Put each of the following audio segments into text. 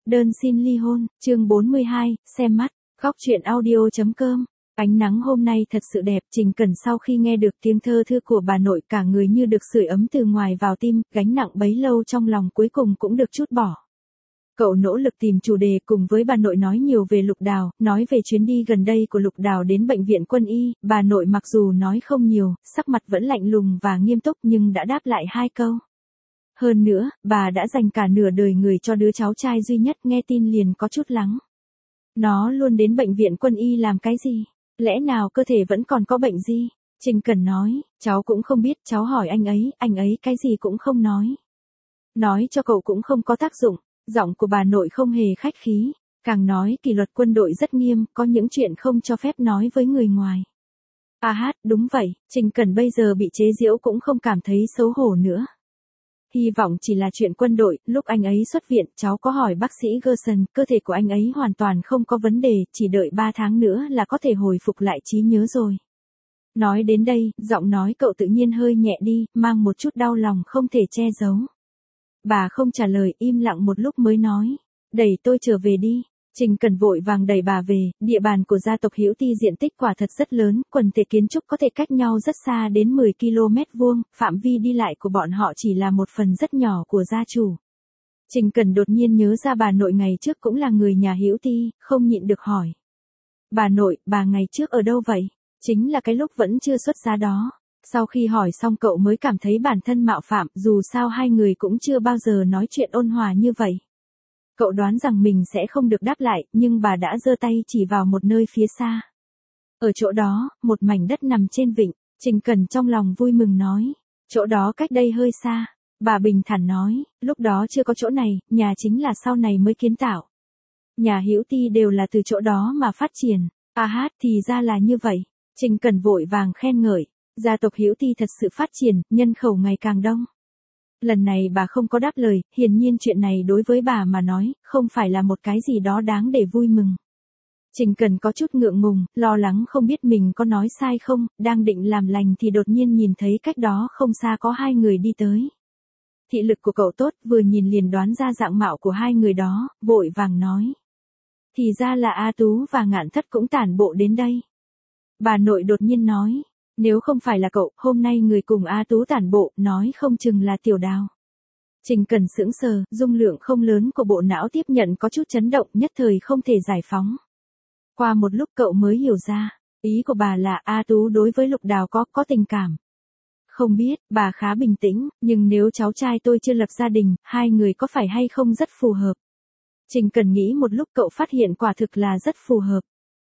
Đơn xin ly hôn, chương 42, xem mắt, góc truyện audio.com. Ánh nắng hôm nay thật sự đẹp, Trình Cẩn sau khi nghe được tiếng thơ thư của bà nội cả người như được sưởi ấm từ ngoài vào tim, gánh nặng bấy lâu trong lòng cuối cùng cũng được trút bỏ. Cậu nỗ lực tìm chủ đề cùng với bà nội nói nhiều về Lục Đào, nói về chuyến đi gần đây của Lục Đào đến bệnh viện quân y, bà nội mặc dù nói không nhiều, sắc mặt vẫn lạnh lùng và nghiêm túc nhưng đã đáp lại 2 câu. Hơn nữa, bà đã dành cả nửa đời người cho đứa cháu trai duy nhất, nghe tin liền có chút lắng. Nó luôn đến bệnh viện quân y làm cái gì? Lẽ nào cơ thể vẫn còn có bệnh gì? Trình Cẩn nói, cháu cũng không biết, cháu hỏi anh ấy cái gì cũng không nói. Nói cho cậu cũng không có tác dụng, giọng của bà nội không hề khách khí, càng nói kỷ luật quân đội rất nghiêm, có những chuyện không cho phép nói với người ngoài. Đúng vậy, Trình Cẩn bây giờ bị chế giễu cũng không cảm thấy xấu hổ nữa. Hy vọng chỉ là chuyện quân đội, lúc anh ấy xuất viện, cháu có hỏi bác sĩ Gerson, cơ thể của anh ấy hoàn toàn không có vấn đề, chỉ đợi 3 tháng nữa là có thể hồi phục lại trí nhớ rồi. Nói đến đây, giọng nói cậu tự nhiên hơi nhẹ đi, mang một chút đau lòng không thể che giấu. Bà không trả lời, im lặng một lúc mới nói, đẩy tôi trở về đi. Trình Cẩn vội vàng đẩy bà về, địa bàn của gia tộc Hữu Ti diện tích quả thật rất lớn, quần thể kiến trúc có thể cách nhau rất xa đến 10 km vuông, phạm vi đi lại của bọn họ chỉ là một phần rất nhỏ của gia chủ. Trình Cẩn đột nhiên nhớ ra bà nội ngày trước cũng là người nhà Hữu Ti, không nhịn được hỏi. Bà nội, bà ngày trước ở đâu vậy? Chính là cái lúc vẫn chưa xuất giá đó. Sau khi hỏi xong cậu mới cảm thấy bản thân mạo phạm, dù sao hai người cũng chưa bao giờ nói chuyện ôn hòa như vậy. Cậu đoán rằng mình sẽ không được đáp lại, nhưng bà đã giơ tay chỉ vào một nơi phía xa. Ở chỗ đó, một mảnh đất nằm trên vịnh, Trình Cẩn trong lòng vui mừng nói. Chỗ đó cách đây hơi xa. Bà bình thản nói, lúc đó chưa có chỗ này, nhà chính là sau này mới kiến tạo. Nhà Hữu Ti đều là từ chỗ đó mà phát triển. Thì ra là như vậy. Trình Cẩn vội vàng khen ngợi. Gia tộc Hữu Ti thật sự phát triển, nhân khẩu ngày càng đông. Lần này bà không có đáp lời, hiển nhiên chuyện này đối với bà mà nói, không phải là một cái gì đó đáng để vui mừng. Trình Cẩn có chút ngượng ngùng, lo lắng không biết mình có nói sai không, đang định làm lành thì đột nhiên nhìn thấy cách đó không xa có 2 người đi tới. Thị lực của cậu tốt, vừa nhìn liền đoán ra dạng mạo của 2 người đó, vội vàng nói. Thì ra là A Tú và Ngạn Thất cũng tản bộ đến đây. Bà nội đột nhiên nói. Nếu không phải là cậu, hôm nay người cùng A Tú tản bộ, nói không chừng là Tiểu Đào. Trình Cẩn sững sờ, dung lượng không lớn của bộ não tiếp nhận có chút chấn động, nhất thời không thể giải phóng. Qua một lúc cậu mới hiểu ra, ý của bà là A Tú đối với Lục Đào có tình cảm. Không biết, bà khá bình tĩnh, nhưng nếu cháu trai tôi chưa lập gia đình, 2 người có phải hay không rất phù hợp. Trình Cẩn nghĩ một lúc cậu phát hiện quả thực là rất phù hợp.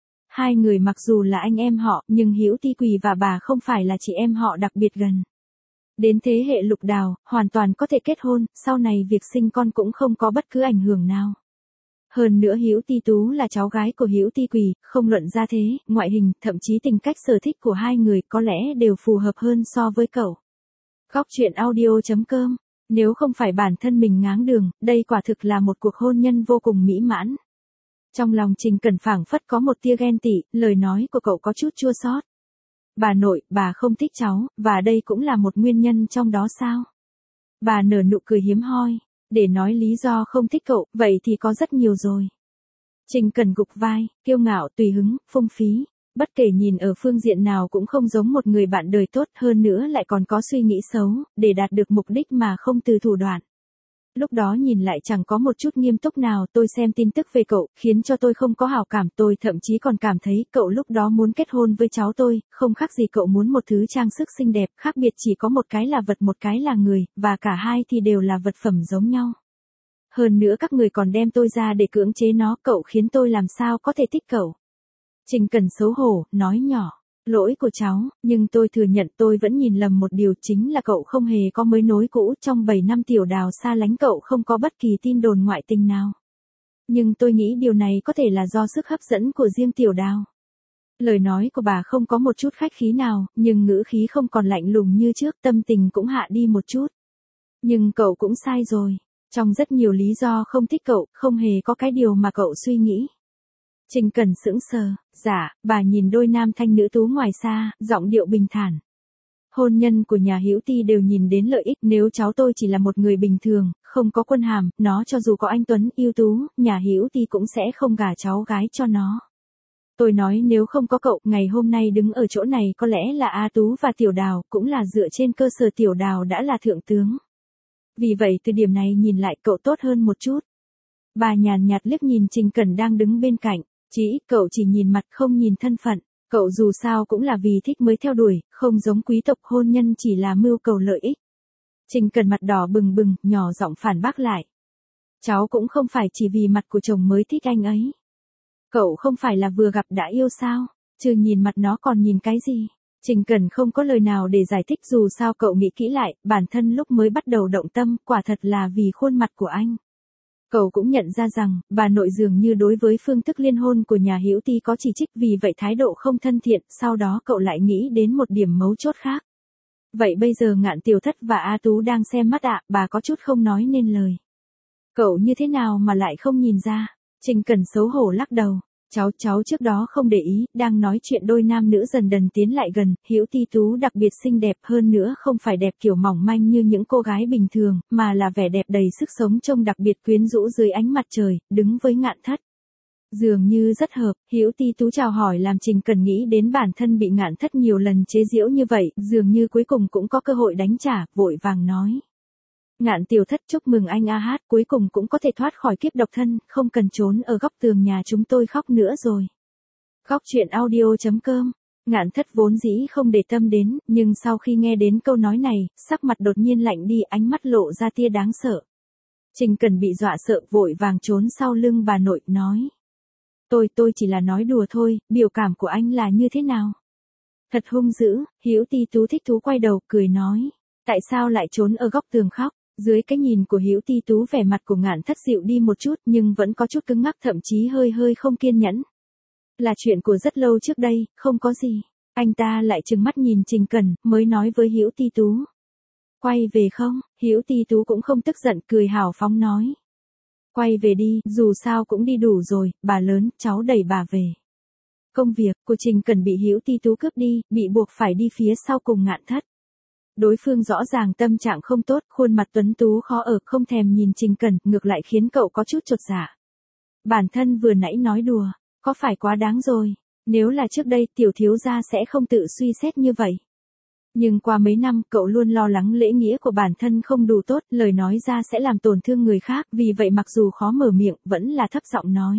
2 người mặc dù là anh em họ, nhưng Hữu Ti Quỳ và bà không phải là chị em họ đặc biệt gần. Đến thế hệ Lục Đào, hoàn toàn có thể kết hôn, sau này việc sinh con cũng không có bất cứ ảnh hưởng nào. Hơn nữa Hữu Ti Tú là cháu gái của Hữu Ti Quỳ, không luận ra thế, ngoại hình, thậm chí tính cách sở thích của 2 người có lẽ đều phù hợp hơn so với cậu. Góc truyện audio.com. Nếu không phải bản thân mình ngáng đường, đây quả thực là một cuộc hôn nhân vô cùng mỹ mãn. Trong lòng Trình Cẩn phảng phất có một tia ghen tị, lời nói của cậu có chút chua xót. Bà nội, bà không thích cháu, và đây cũng là một nguyên nhân trong đó sao? Bà nở nụ cười hiếm hoi, để nói lý do không thích cậu, vậy thì có rất nhiều rồi. Trình Cẩn gục vai, kiêu ngạo, tùy hứng, phung phí, bất kể nhìn ở phương diện nào cũng không giống một người bạn đời tốt, hơn nữa lại còn có suy nghĩ xấu, để đạt được mục đích mà không từ thủ đoạn. Lúc đó nhìn lại chẳng có một chút nghiêm túc nào, tôi xem tin tức về cậu, khiến cho tôi không có hảo cảm, tôi thậm chí còn cảm thấy cậu lúc đó muốn kết hôn với cháu tôi, không khác gì cậu muốn một thứ trang sức xinh đẹp, khác biệt chỉ có một cái là vật một cái là người, và cả hai thì đều là vật phẩm giống nhau. Hơn nữa các người còn đem tôi ra để cưỡng chế nó, cậu khiến tôi làm sao có thể thích cậu. Trình Cẩn xấu hổ, nói nhỏ. Lỗi của cháu, nhưng tôi thừa nhận tôi vẫn nhìn lầm một điều, chính là cậu không hề có mới nối cũ, trong 7 năm Tiểu Đào xa lánh cậu không có bất kỳ tin đồn ngoại tình nào. Nhưng tôi nghĩ điều này có thể là do sức hấp dẫn của riêng Tiểu Đào. Lời nói của bà không có một chút khách khí nào, nhưng ngữ khí không còn lạnh lùng như trước, tâm tình cũng hạ đi một chút. Nhưng cậu cũng sai rồi, trong rất nhiều lý do không thích cậu, không hề có cái điều mà cậu suy nghĩ. Trình Cẩn sững sờ, dạ, bà nhìn đôi nam thanh nữ tú ngoài xa, giọng điệu bình thản. Hôn nhân của nhà Hữu Ti đều nhìn đến lợi ích, nếu cháu tôi chỉ là một người bình thường, không có quân hàm, nó cho dù có anh tuấn, ưu tú, nhà Hữu Ti cũng sẽ không gả cháu gái cho nó. Tôi nói nếu không có cậu, ngày hôm nay đứng ở chỗ này có lẽ là A Tú và Tiểu Đào, cũng là dựa trên cơ sở Tiểu Đào đã là thượng tướng. Vì vậy từ điểm này nhìn lại cậu tốt hơn một chút. Bà nhàn nhạt liếc nhìn Trình Cẩn đang đứng bên cạnh, cậu chỉ nhìn mặt không nhìn thân phận, cậu dù sao cũng là vì thích mới theo đuổi, không giống quý tộc, hôn nhân chỉ là mưu cầu lợi ích. Trình Cẩn mặt đỏ bừng bừng, nhỏ giọng phản bác lại. Cháu cũng không phải chỉ vì mặt của chồng mới thích anh ấy. Cậu không phải là vừa gặp đã yêu sao, chứ nhìn mặt nó còn nhìn cái gì. Trình Cẩn không có lời nào để giải thích, dù sao cậu nghĩ kỹ lại, bản thân lúc mới bắt đầu động tâm, quả thật là vì khuôn mặt của anh. Cậu cũng nhận ra rằng, bà nội dường như đối với phương thức liên hôn của nhà Hữu Ti có chỉ trích, vì vậy thái độ không thân thiện, sau đó cậu lại nghĩ đến một điểm mấu chốt khác. Vậy bây giờ Ngạn Tiểu Thất và A Tú đang xem mắt ạ, bà có chút không nói nên lời. Cậu như thế nào mà lại không nhìn ra? Trình Cẩn xấu hổ lắc đầu. Cháu trước đó không để ý, đang nói chuyện đôi nam nữ dần dần tiến lại gần, Hữu Ti Tú đặc biệt xinh đẹp, hơn nữa không phải đẹp kiểu mỏng manh như những cô gái bình thường, mà là vẻ đẹp đầy sức sống, trông đặc biệt quyến rũ dưới ánh mặt trời, đứng với Ngạn Thất. Dường như rất hợp, Hữu Ti Tú chào hỏi làm Trình Cẩn nghĩ đến bản thân bị Ngạn Thất nhiều lần chế giễu như vậy, dường như cuối cùng cũng có cơ hội đánh trả, vội vàng nói. Ngạn Tiểu Thất, chúc mừng anh A Hát, cuối cùng cũng có thể thoát khỏi kiếp độc thân, không cần trốn ở góc tường nhà chúng tôi khóc nữa rồi. Góc truyện audio.com. Ngạn Thất vốn dĩ không để tâm đến, nhưng sau khi nghe đến câu nói này, sắc mặt đột nhiên lạnh đi, ánh mắt lộ ra tia đáng sợ. Trình Cẩn bị dọa sợ, vội vàng trốn sau lưng bà nội, nói. Tôi chỉ là nói đùa thôi, biểu cảm của anh là như thế nào? Thật hung dữ. Hữu Ti Tú thích thú quay đầu, cười nói. Tại sao lại trốn ở góc tường khóc? Dưới cái nhìn của Hữu Ti Tú, vẻ mặt của Ngạn Thất dịu đi một chút, nhưng vẫn có chút cứng ngắc, thậm chí hơi không kiên nhẫn. Là chuyện của rất lâu trước đây, không có gì. Anh ta lại trừng mắt nhìn Trình Cẩn, mới nói với Hữu Ti Tú. Quay về không? Hữu Ti Tú cũng không tức giận, cười hào phóng nói. Quay về đi, dù sao cũng đi đủ rồi, bà lớn, cháu đẩy bà về. Công việc của Trình Cẩn bị Hữu Ti Tú cướp đi, bị buộc phải đi phía sau cùng Ngạn Thất. Đối phương rõ ràng tâm trạng không tốt, khuôn mặt tuấn tú khó ở, không thèm nhìn Trình Cẩn, ngược lại khiến cậu có chút chột dạ. Bản thân vừa nãy nói đùa, có phải quá đáng rồi, nếu là trước đây tiểu thiếu gia sẽ không tự suy xét như vậy. Nhưng qua mấy năm, cậu luôn lo lắng lễ nghĩa của bản thân không đủ tốt, lời nói ra sẽ làm tổn thương người khác, vì vậy mặc dù khó mở miệng, vẫn là thấp giọng nói.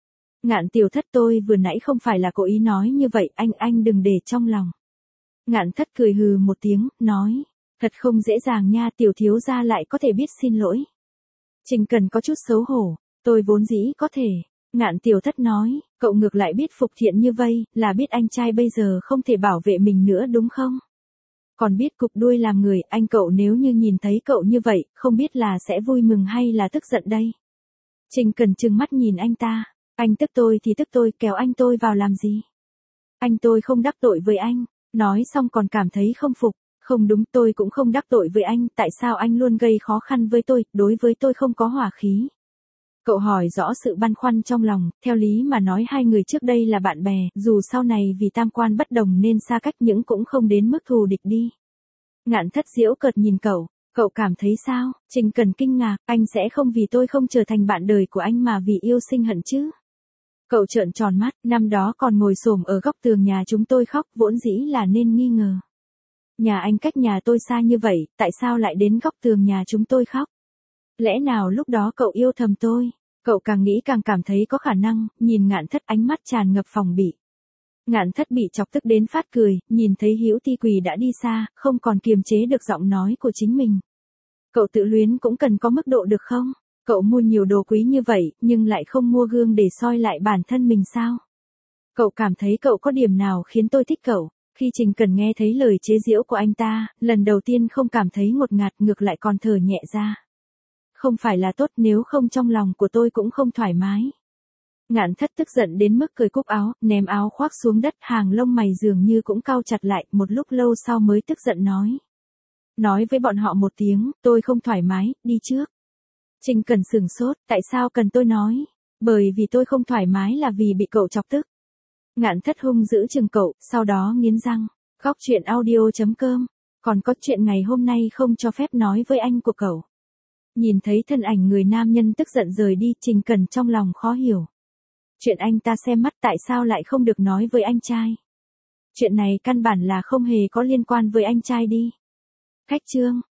Ngạn Tiểu Thất, tôi vừa nãy không phải là cố ý nói như vậy, anh đừng để trong lòng. Ngạn Thất cười hừ một tiếng, nói. Thật không dễ dàng nha, tiểu thiếu gia lại có thể biết xin lỗi. Trình Cẩn có chút xấu hổ, tôi vốn dĩ có thể. Ngạn Tiểu Thất nói, cậu ngược lại biết phục thiện như vây, là biết anh trai bây giờ không thể bảo vệ mình nữa đúng không? Còn biết cục đuôi làm người, anh cậu nếu như nhìn thấy cậu như vậy, không biết là sẽ vui mừng hay là tức giận đây. Trình Cẩn trừng mắt nhìn anh ta, anh tức tôi thì tức tôi, kéo anh tôi vào làm gì? Anh tôi không đắc tội với anh. Nói xong còn cảm thấy không phục, không đúng, tôi cũng không đắc tội với anh, tại sao anh luôn gây khó khăn với tôi, đối với tôi không có hỏa khí. Cậu hỏi rõ sự băn khoăn trong lòng, theo lý mà nói hai người trước đây là bạn bè, dù sau này vì tam quan bất đồng nên xa cách nhưng cũng không đến mức thù địch đi. Ngạn Thất giễu cợt nhìn cậu cảm thấy sao? Trình Cẩn kinh ngạc, anh sẽ không vì tôi không trở thành bạn đời của anh mà vì yêu sinh hận chứ? Cậu trợn tròn mắt, năm đó còn ngồi xổm ở góc tường nhà chúng tôi khóc, vốn dĩ là nên nghi ngờ. Nhà anh cách nhà tôi xa như vậy, tại sao lại đến góc tường nhà chúng tôi khóc? Lẽ nào lúc đó cậu yêu thầm tôi? Cậu càng nghĩ càng cảm thấy có khả năng, nhìn Ngạn Thất ánh mắt tràn ngập phòng bị. Ngạn Thất bị chọc tức đến phát cười, nhìn thấy Hữu Ti Quỳ đã đi xa, không còn kiềm chế được giọng nói của chính mình. Cậu tự luyến cũng cần có mức độ được không? Cậu mua nhiều đồ quý như vậy, nhưng lại không mua gương để soi lại bản thân mình sao? Cậu cảm thấy cậu có điểm nào khiến tôi thích cậu? Khi Trình Cẩn nghe thấy lời chế giễu của anh ta, lần đầu tiên không cảm thấy ngột ngạt, ngược lại còn thở nhẹ ra. Không phải là tốt, nếu không trong lòng của tôi cũng không thoải mái. Ngạn Thất tức giận đến mức cởi cúc áo, ném áo khoác xuống đất, hàng lông mày dường như cũng cau chặt lại, một lúc lâu sau mới tức giận nói. Nói với bọn họ một tiếng, tôi không thoải mái, đi trước. Trình Cẩn sửng sốt, tại sao cần tôi nói? Bởi vì tôi không thoải mái là vì bị cậu chọc tức. Ngạn Thất hung giữ chừng cậu, sau đó nghiến răng. Góc truyện audio.com Còn có chuyện ngày hôm nay không cho phép nói với anh của cậu. Nhìn thấy thân ảnh người nam nhân tức giận rời đi, Trình Cẩn trong lòng khó hiểu. Chuyện anh ta xem mắt tại sao lại không được nói với anh trai? Chuyện này căn bản là không hề có liên quan với anh trai đi. Khách trương.